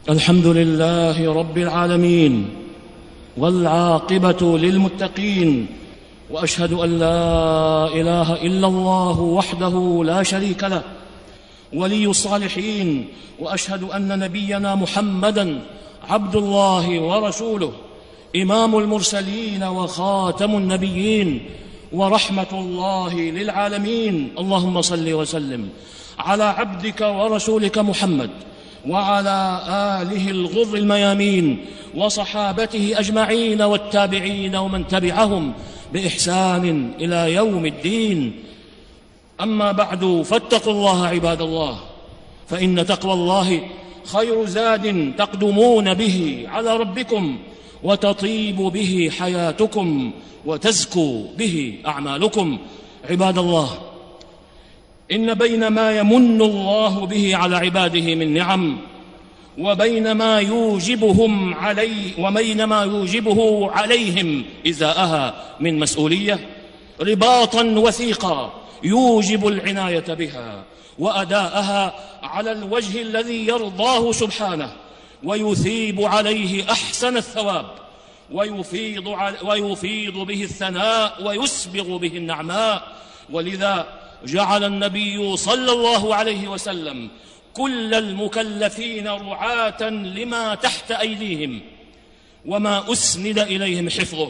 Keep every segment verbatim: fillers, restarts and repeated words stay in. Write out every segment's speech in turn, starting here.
الحمد لله رب العالمين، والعاقبة للمتقين، وأشهد أن لا إله إلا الله وحده لا شريك له ولي الصالحين، وأشهد أن نبينا محمدًا عبد الله ورسوله، إمام المرسلين وخاتم النبيين، ورحمة الله للعالمين. اللهم صل وسلم على عبدك ورسولك محمد وعلى آله الغر الميامين وصحابته أجمعين والتابعين ومن تبعهم بإحسان إلى يوم الدين. أما بعد، فاتقوا الله عباد الله، فإن تقوى الله خير زاد تقدمون به على ربكم، وتطيب به حياتكم، وتزكو به أعمالكم. عباد الله، إن بين ما يمن الله به على عباده من نعم، وبين ما يوجبهم عليه وبين ما يوجبه عليهم إزاءها من مسؤولية، رباطا وثيقا يوجب العناية بها وأداءها على الوجه الذي يرضاه سبحانه، ويثيب عليه أحسن الثواب، ويفيض, ويفيض به الثناء، ويسبغ به النعماء. ولذا جعل النبي صلى الله عليه وسلم كل المكلفين رعاة لما تحت أيديهم وما أسند إليهم حفظه،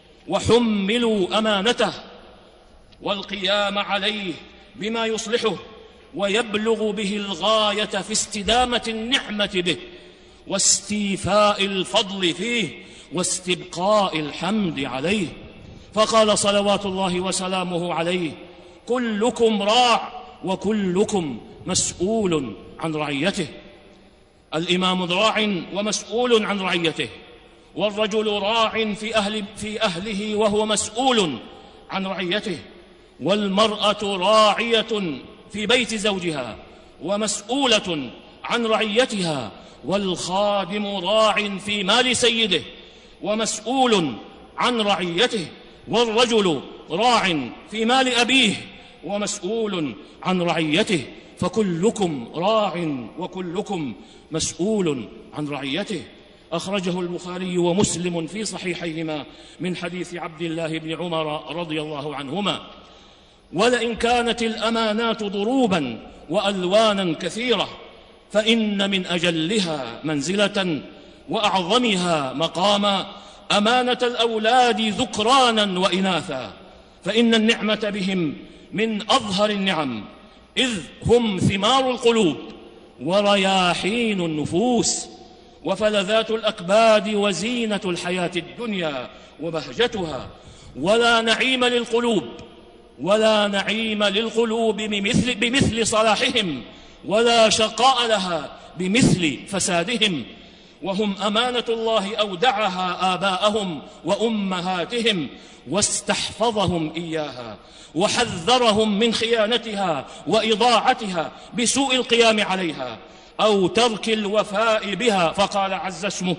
وحملوا أمانته والقيام عليه بما يصلحه ويبلغ به الغاية في استدامة النعمة به، واستيفاء الفضل فيه، واستبقاء الحمد عليه. فقال صلوات الله وسلامه عليه: كلكم راع وكلكم مسؤول عن رعيته. الإمام راع ومسؤول عن رعيته، والرجل راع في, أهل في أهله وهو مسؤول عن رعيته، والمرأة راعية في بيت زوجها ومسؤولة عن رعيتها، والخادم راع في مال سيده ومسؤول عن رعيته، والرجل راع في مال أبيه ومسؤول عن رعيته. فكلكم راع وكلكم مسؤول عن رعيته. أخرجه البخاري ومسلم في صحيحيهما من حديث عبد الله بن عمر رضي الله عنهما: ولئن كانت الأمانات ضروبا وألوانا كثيرة، فإن من أجلها منزلة وأعظمها مقاما أمانة الأولاد ذكرانا وإناثا، فإن النعمة بهم من أظهر النعم، إذ هم ثمار القلوب ورياحين النفوس وفلذات الأكباد وزينة الحياة الدنيا وبهجتها. ولا نعيم للقلوب ولا نعيم للقلوب بمثل, بمثل صلاحهم، ولا شقاء لها بمثل فسادهم. وهم أمانة الله أودعها آباءهم وأمهاتهم، واستحفظهم إياها، وحذرهم من خيانتها وإضاعتها بسوء القيام عليها أو ترك الوفاء بها. فقال عز اسمه: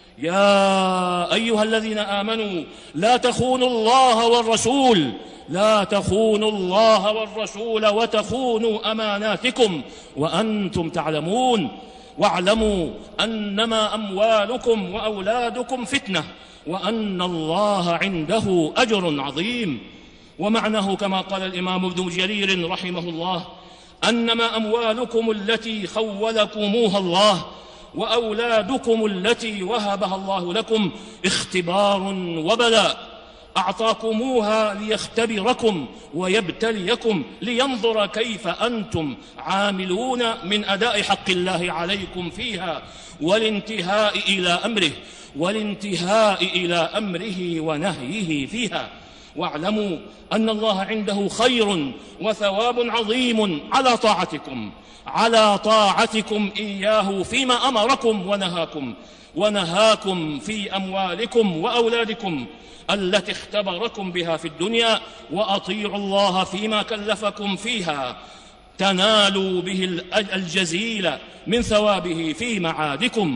يا أيها الذين آمنوا لا تخونوا الله والرسول لا تخونوا الله والرسول وتخونوا أماناتكم وأنتم تعلمون، واعلموا أنما أموالكم وأولادكم فتنة، وأن الله عنده أجر عظيم. ومعناه كما قال الإمام ابن جرير رحمه الله: أنما أموالكم التي خولكموها الله وأولادكم التي وهبها الله لكم اختبار وبلاء، أعطاكموها ليختبركم ويبتليكم، لينظر كيف أنتم عاملون من أداء حق الله عليكم فيها، والانتهاء إلى أمره والانتهاء إلى أمره ونهيه فيها. واعلموا أن الله عنده خير وثواب عظيم على طاعتكم على طاعتكم إياه فيما أمركم ونهاكم ونهاكم في أموالكم وأولادكم التي اختبركم بها في الدنيا، وأطيعوا الله فيما كلفكم فيها، تنالوا به الجزيل من ثوابه في معادكم.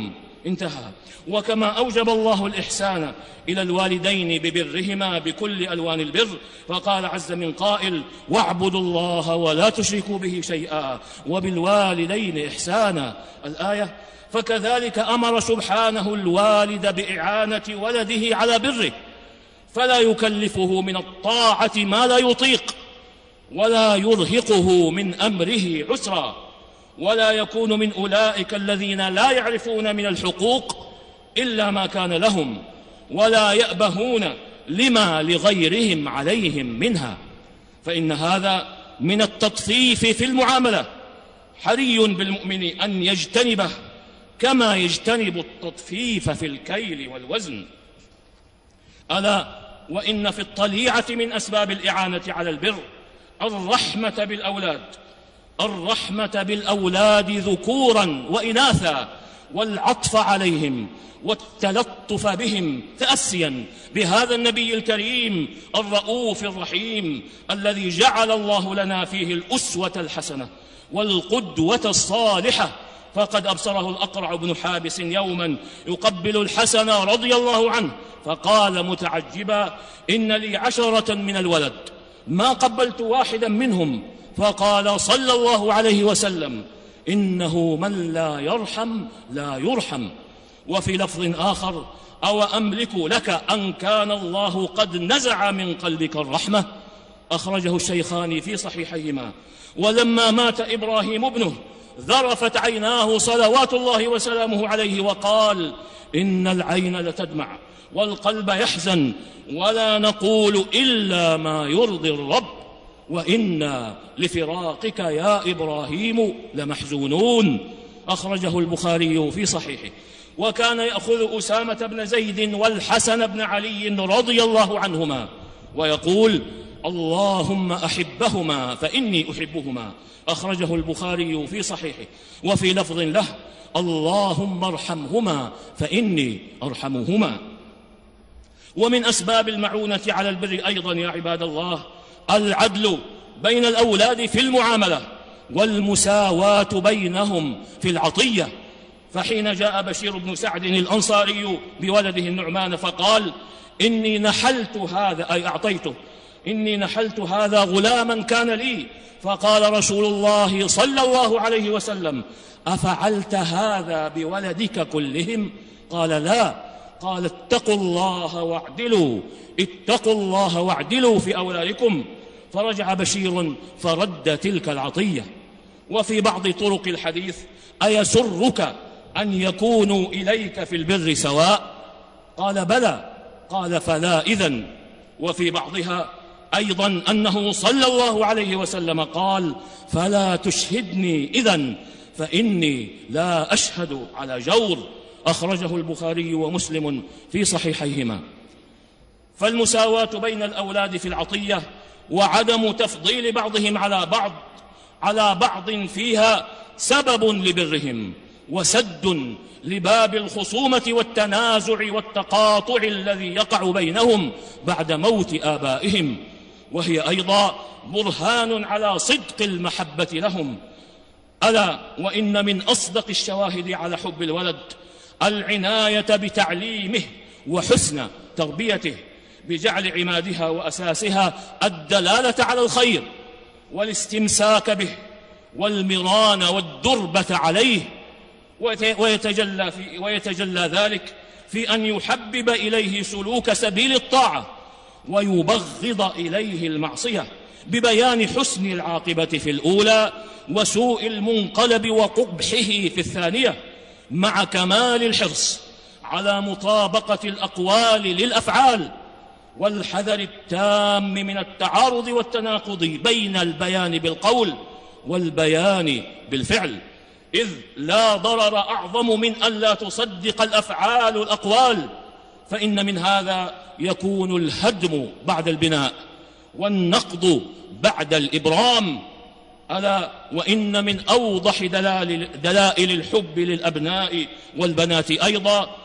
انتهى. وكما أوجب الله الإحسان إلى الوالدين ببرهما بكل ألوان البر، فقال عز من قائل: واعبدوا الله ولا تشركوا به شيئا وبالوالدين إحسانا، الآية. فكذلك أمر سبحانه الوالد بإعانة ولده على بره، فلا يكلفه من الطاعة ما لا يطيق، ولا يرهقه من أمره عسرا، ولا يكون من أولئك الذين لا يعرفون من الحقوق إلا ما كان لهم، ولا يأبهون لما لغيرهم عليهم منها، فإن هذا من التطفيف في المعاملة، حري بالمؤمن أن يجتنبه كما يجتنب التطفيف في الكيل والوزن. ألا وإن في الطليعة من أسباب الإعانة على البر الرحمة بالأولاد، الرحمة بالأولاد ذكورا وإناثا، والعطف عليهم والتلطف بهم، تأسيا بهذا النبي الكريم الرؤوف الرحيم الذي جعل الله لنا فيه الأسوة الحسنة والقدوة الصالحة. فقد أبصره الأقرع بن حابس يوما يقبل الحسن رضي الله عنه، فقال متعجبا: إن لي عشرة من الولد ما قبلت واحدا منهم. فقال صلى الله عليه وسلم: إنه من لا يرحم لا يرحم. وفي لفظ آخر: أو أملك لك أن كان الله قد نزع من قلبك الرحمة، أخرجه الشيخان في صحيحيهما. ولما مات إبراهيم ابنه ذرفت عيناه صلوات الله وسلامه عليه، وقال: إن العين لتدمع والقلب يحزن، ولا نقول إلا ما يرضي الرب، وإنا لفراقك يا إبراهيم لمحزونون، أخرجه البخاري في صحيحه. وكان يأخذ أسامة بن زيد والحسن بن علي رضي الله عنهما ويقول: اللهم أحبهما فإني أحبهما، أخرجه البخاري في صحيحه. وفي لفظ له: اللهم ارحمهما فإني أرحمهما. ومن أسباب المعونة على البر أيضا يا عباد الله العدل بين الأولاد في المعاملة، والمساواة بينهم في العطية. فحين جاء بشير بن سعد الأنصاري بولده النعمان فقال: إني نحلت هذا، أي أعطيته، إني نحلت هذا غلاما كان لي. فقال رسول الله صلى الله عليه وسلم: أفعلت هذا بولدك كلهم؟ قال: لا. قال: اتقوا الله واعدلوا، اتقوا الله واعدلوا في أولادكم. فرجع بشير فرد تلك العطية. وفي بعض طرق الحديث: أيسرك أن يكونوا إليك في البر سواء؟ قال: بلى. قال: فلا إذن. وفي بعضها أيضا أنه صلى الله عليه وسلم قال: فلا تشهدني إذن فإني لا أشهد على جور، أخرجه البخاري ومسلم في صحيحيهما. فالمساواة بين الأولاد في العطية وعدم تفضيل بعضهم على بعض على بعض فيها سبب لبرهم، وسد لباب الخصومة والتنازع والتقاطع الذي يقع بينهم بعد موت آبائهم، وهي أيضا برهان على صدق المحبة لهم. ألا وإن من أصدق الشواهد على حب الولد العناية بتعليمه وحسن تربيته، بجعل عمادها وأساسها الدلالة على الخير والاستمساك به والمران والدربة عليه، ويتجلى, في ويتجلى ذلك في أن يحبب إليه سلوك سبيل الطاعة ويبغض إليه المعصية، ببيان حسن العاقبة في الأولى وسوء المنقلب وقبحه في الثانية، مع كمال الحرص على مطابقة الأقوال للأفعال، والحذر التام من التعارض والتناقض بين البيان بالقول والبيان بالفعل، إذ لا ضرر أعظم من أن لا تصدق الأفعال الأقوال، فإن من هذا يكون الهدم بعد البناء والنقض بعد الإبرام. ألا وإن من أوضح دلائل, دلائل الحب للأبناء والبنات أيضا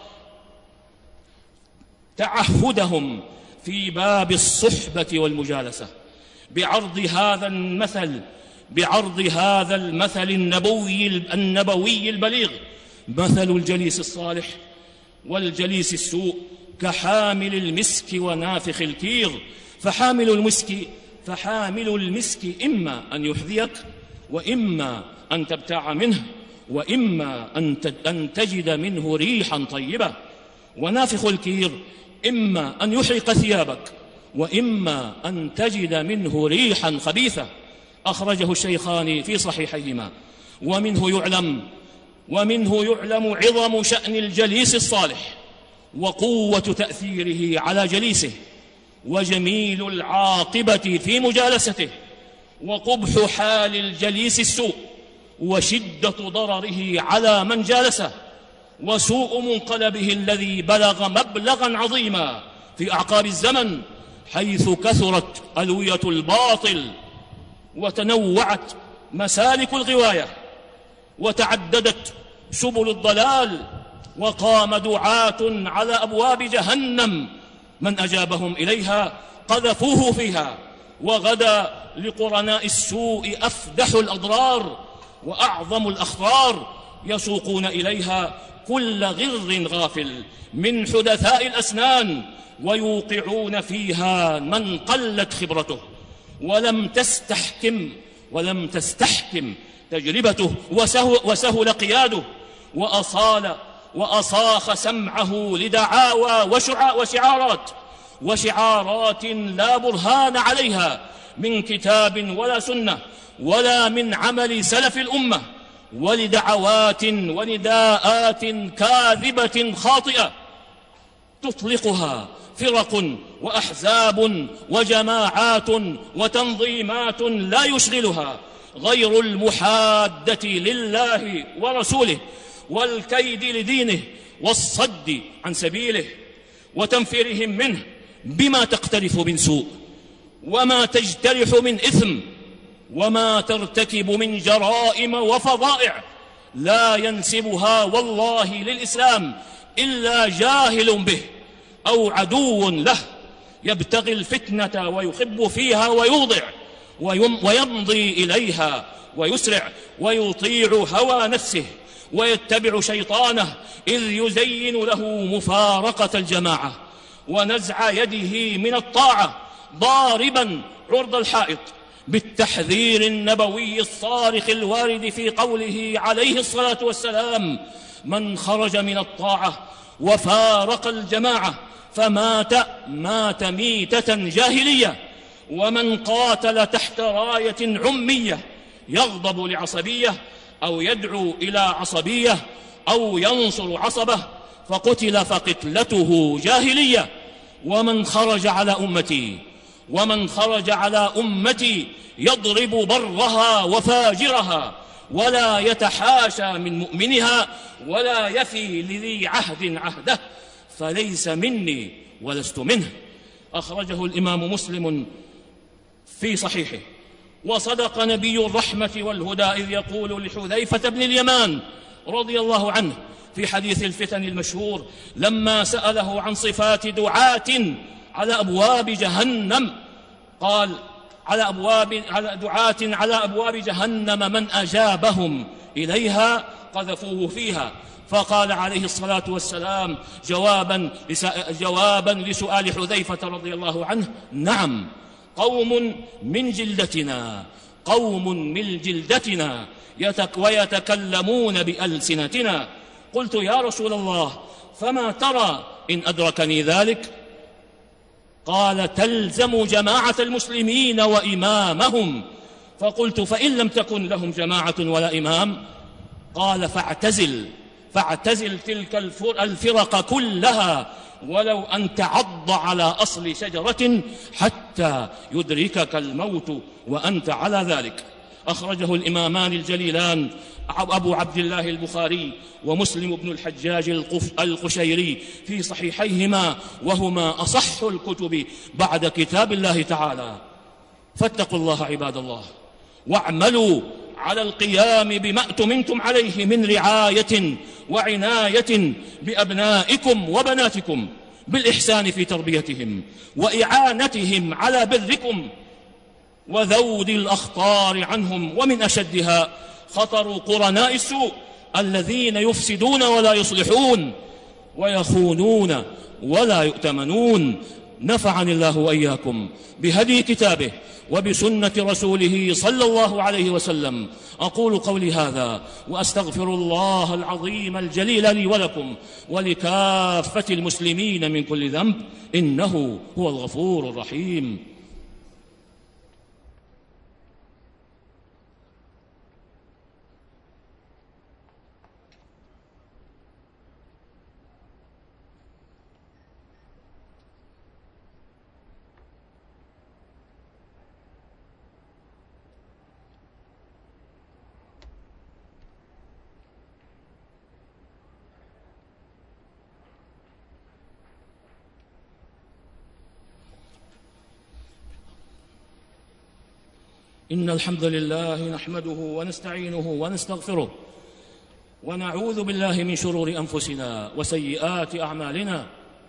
تعهدهم في باب الصحبة والمجالسة بعرض هذا المثل بعرض هذا المثل النبوي النبوي البليغ مثل الجليس الصالح والجليس السوء كحامل المسك ونافخ الكير، فحامل المسك فحامل المسك إما أن يحذيك وإما أن تبتاع منه وإما أن تجد منه ريحا طيبة، ونافخ الكير إما أن يحرق ثيابك وإما أن تجد منه ريحا خبيثة. أخرجه الشيخان في صحيحيهما. ومنه يعلم ومنه يعلم عظم شأن الجليس الصالح وقوة تأثيره على جليسه، وجميل العاقبة في مجالسته، وقبح حال الجليس السوء، وشدة ضرره على من جالسه، وسوء منقلبه الذي بلغ مبلغا عظيما في أعقاب الزمن، حيث كثرت ألوية الباطل وتنوعت مسالك الغواية وتعددت سبل الضلال، وقام دعاة على أبواب جهنم من أجابهم إليها قذفوه فيها، وغدا لقرناء السوء أفدح الأضرار وأعظم الأخطار يسوقون إليها كل غر غافل من حدثاء الأسنان، ويوقعون فيها من قلت خبرته ولم تستحكم ولم تستحكم تجربته وسهل, وسهل قياده، وأصال وأصاخ سمعه لدعاوى وشعارات وشعارات لا برهان عليها من كتاب ولا سنة ولا من عمل سلف الأمة، ولدعوات ونداءات كاذبة خاطئة تطلقها فرق وأحزاب وجماعات وتنظيمات لا يشغلها غير المحادة لله ورسوله والكيد لدينه والصد عن سبيله وتنفيرهم منه بما تقترف من سوء وما تجترح من إثم وما ترتكب من جرائم وفظائع لا ينسبها والله للإسلام إلا جاهل به أو عدو له يبتغي الفتنة ويخب فيها ويوضع ويمضي إليها ويسرع ويطيع هوى نفسه ويتبع شيطانه إذ يزين له مفارقة الجماعة ونزع يده من الطاعة، ضاربا عرض الحائط بالتحذير النبوي الصارخ الوارد في قوله عليه الصلاة والسلام: من خرج من الطاعة وفارق الجماعة فمات مات ميتة جاهلية، ومن قاتل تحت راية عمية يغضب لعصبية أو يدعو إلى عصبية أو ينصر عصبة فقتل فقتلته جاهلية. ومن خرج على أمتي ومن خرج على أمتي يضرب برها وفاجرها ولا يتحاشى من مؤمنها ولا يفي لذي عهد عهده فليس مني ولست منه. أخرجه الإمام مسلم في صحيحه. وصدق نبي الرحمة والهدى إذ يقول لحذيفة بن اليمان رضي الله عنه في حديث الفتن المشهور لما سأله عن صفات دعاة على أبواب جهنم، قال: على أبواب على دعاة على أبواب جهنم من أجابهم إليها قذفوه فيها. فقال عليه الصلاة والسلام جوابا جوابا لسؤال حذيفة رضي الله عنه: نعم، قوم من جلدتنا قوم من جلدتنا ويتكلمون بألسنتنا. قلت: يا رسول الله، فما ترى إن أدركني ذلك؟ قال: تلزم جماعة المسلمين وإمامهم. فقلت: فإن لم تكن لهم جماعة ولا إمام؟ قال: فاعتزل فاعتزل تلك الفرق كلها ولو أن تعض على أصل شجرة حتى يدركك الموت وأنت على ذلك. أخرجه الإمامان الجليلان أبو عبد الله البخاري ومسلم بن الحجاج القشيري في صحيحيهما، وهما أصح الكتب بعد كتاب الله تعالى. فاتقوا الله عباد الله، واعملوا على القيام بما اؤتمنتم عليه من رعاية وعناية بأبنائكم وبناتكم، بالإحسان في تربيتهم وإعانتهم على بركم وذود الأخطار عنهم. ومن أشدها خطر قرناء السوء الذين يفسدون ولا يصلحون ويخونون ولا يؤتمنون. نفعني الله وإياكم بهدي كتابه وبسنة رسوله صلى الله عليه وسلم. أقول قولي هذا وأستغفر الله العظيم الجليل لي ولكم ولكافة المسلمين من كل ذنب، إنه هو الغفور الرحيم. إن الحمد لله نحمده ونستعينه ونستغفره ونعوذ بالله من شرور أنفسنا وسيئات أعمالنا.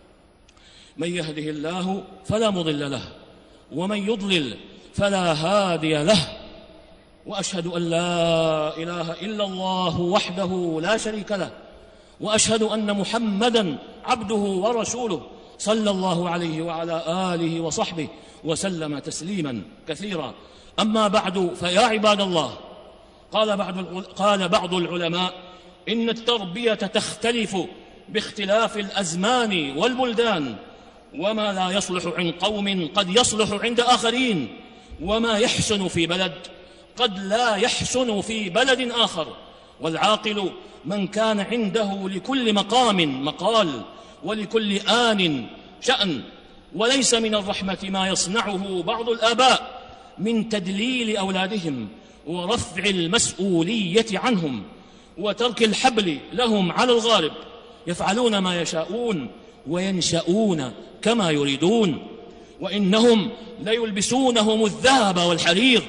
من يهده الله فلا مضل له ومن يضلل فلا هادي له، وأشهد أن لا إله إلا الله وحده لا شريك له، وأشهد أن محمدًا عبده ورسوله صلى الله عليه وعلى آله وصحبه وسلم تسليمًا كثيرا. أما بعد، فيا عباد الله، قال بعض قال بعض العلماء إن التربية تختلف باختلاف الأزمان والبلدان، وما لا يصلح عند قوم قد يصلح عند آخرين، وما يحسن في بلد قد لا يحسن في بلد آخر. والعاقل من كان عنده لكل مقام مقال ولكل آن شأن. وليس من الرحمة ما يصنعه بعض الآباء من تدليل أولادهم ورفع المسؤولية عنهم وترك الحبل لهم على الغارب. يفعلون ما يشاءون وينشأون كما يريدون، وإنهم ليلبسونهم الذهب والحرير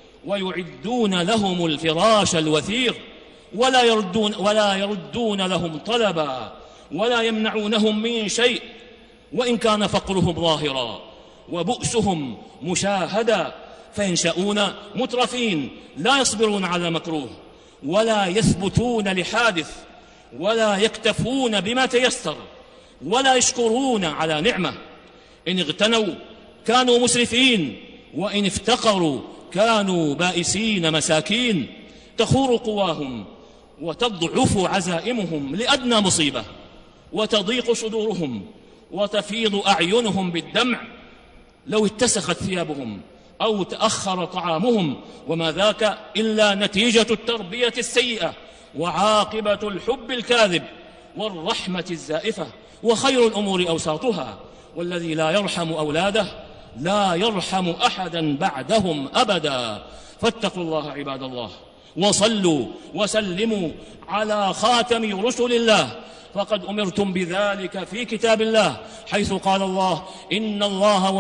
ويعدون لهم الفراش الوثير، ولا يردون, ولا يردون لهم طلبا ولا يمنعونهم من شيء، وإن كان فقرهم ظاهرا وبؤسهم مشاهدا. فينشأون مترفين لا يصبرون على مكروه ولا يثبتون لحادث ولا يكتفون بما تيسر ولا يشكرون على نعمة. إن اغتنوا كانوا مسرفين، وإن افتقروا كانوا بائسين مساكين. تخور قواهم وتضعف عزائمهم لأدنى مصيبة، وتضيق صدورهم وتفيض أعينهم بالدمع لو اتسخت ثيابهم أو تأخر طعامهم، وما ذاك إلا نتيجة التربية السيئة وعاقبة الحب الكاذب والرحمة الزائفة. وخير الأمور أوساطها، والذي لا يرحم أولاده لا يرحم أحدا بعدهم أبدا. فاتقوا الله عباد الله، وصلوا وسلموا على خاتم رسل الله، فقد أمرتم بذلك في كتاب الله، حيث قال الله: إن الله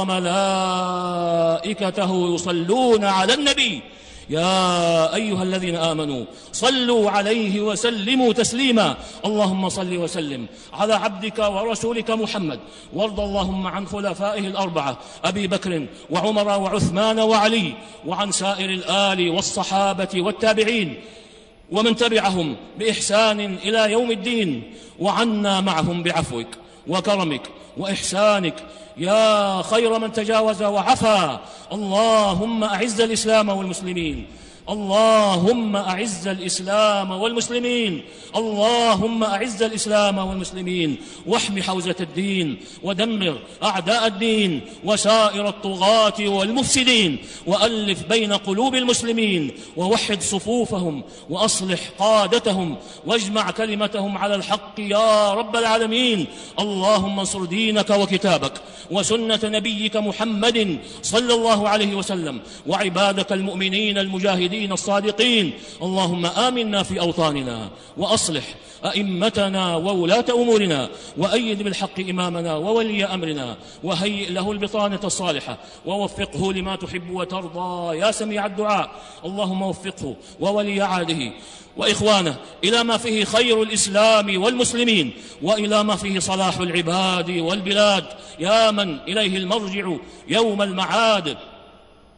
وملائكته يصلون على النبي يا أيها الذين آمنوا صلوا عليه وسلموا تسليما. اللهم صل وسلم على عبدك ورسولك محمد، وارض اللهم عن خلفائه الأربعة أبي بكر وعمر وعثمان وعلي، وعن سائر الآل والصحابة والتابعين ومن تبعهم بإحسان إلى يوم الدين، وعنا معهم بعفوك وكرمك وإحسانك يا خير من تجاوز وعفا. اللهم أعز الإسلام والمسلمين، اللهم أعز الإسلام والمسلمين، اللهم أعز الإسلام والمسلمين، واحم حوزة الدين، ودمر أعداء الدين وسائر الطغاة والمفسدين، وألف بين قلوب المسلمين، ووحد صفوفهم، وأصلح قادتهم، واجمع كلمتهم على الحق يا رب العالمين. اللهم انصر دينك وكتابك وسنة نبيك محمد صلى الله عليه وسلم، وعبادك المؤمنين المجاهدين الصادقين. اللهم آمنا في أوطاننا، وأصلح أئمتنا وولاة أمورنا، وأيد بالحق إمامنا وولي أمرنا، وهيئ له البطانة الصالحة، ووفقه لما تحب وترضى يا سميع الدعاء. اللهم وفقه وولي عهده وإخوانه إلى ما فيه خير الإسلام والمسلمين، وإلى ما فيه صلاح العباد والبلاد، يا من إليه المرجع يوم المعاد.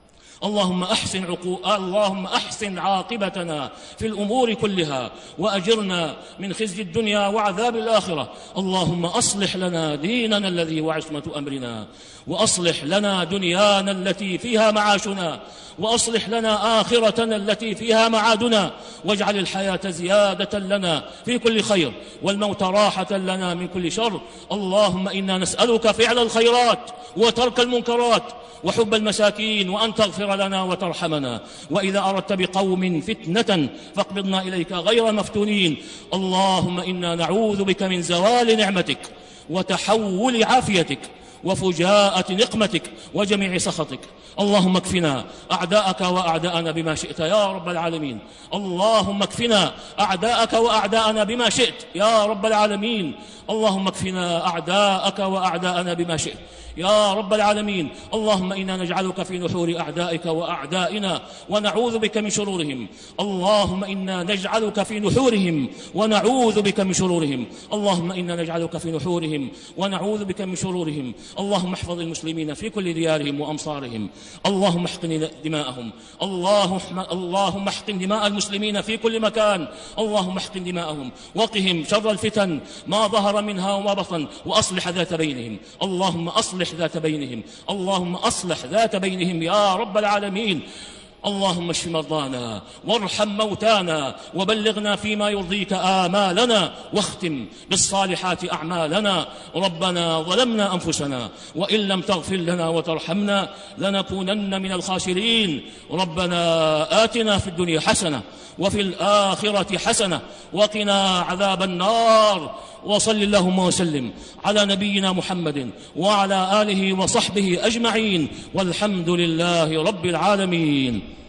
اللهم أحسن عقو... اللهم أحسن عاقبتنا في الأمور كلها، وأجرنا من خزي الدنيا وعذاب الآخرة. اللهم أصلح لنا ديننا الذي هو عصمة أمرنا، وأصلح لنا دنيانا التي فيها معاشنا، وأصلح لنا آخرتنا التي فيها معادنا، واجعل الحياة زيادة لنا في كل خير، والموت راحة لنا من كل شر. اللهم إنا نسألك فعل الخيرات وترك المنكرات وحب المساكين، وأن تغفر لنا وترحمنا، وإذا أردت بقوم فتنة فاقبضنا إليك غير مفتونين. اللهم إنا نعوذ بك من زوال نعمتك وتحول عافيتك وفجاءة نقمتك وجميع سخطك. اللهم اكفنا أعداءك وأعداءنا بما شئت يا رب العالمين. اللهم اكفنا أعداءك وأعداءنا بما شئت يا رب العالمين. اللهم اكفنا أعداءك وأعداءنا بما شئت يا رب العالمين. اللهم إنا نجعلك في نحور أعدائك وأعدائنا ونعوذ بك من شرورهم. اللهم إنا نجعلك في نحورهم ونعوذ بك من شرورهم. اللهم إنا نجعلك في نحورهم ونعوذ بك من شرورهم. اللهم احفظ المسلمين في كل ديارهم وأمصارهم. اللهم احقن دماءهم. اللهم احقن دماء المسلمين في كل مكان. اللهم احقن دماءهم وقهم شر الفتن ما ظهر منها وما بطن، وأصلح ذات بينهم. اللهم أصلح ذات بينهم. اللهم أصلح ذات بينهم يا رب العالمين. اللهم اشف مرضانا وارحم موتانا وبلغنا فيما يرضيك آمالنا، واختم بالصالحات أعمالنا. ربنا ظلمنا أنفسنا وإن لم تغفر لنا وترحمنا لنكونن من الخاسرين. ربنا آتنا في الدنيا حسنة وفي الآخرة حسنة وقنا عذاب النار. وصل اللهم وسلم على نبينا محمد وعلى آله وصحبه أجمعين، والحمد لله رب العالمين.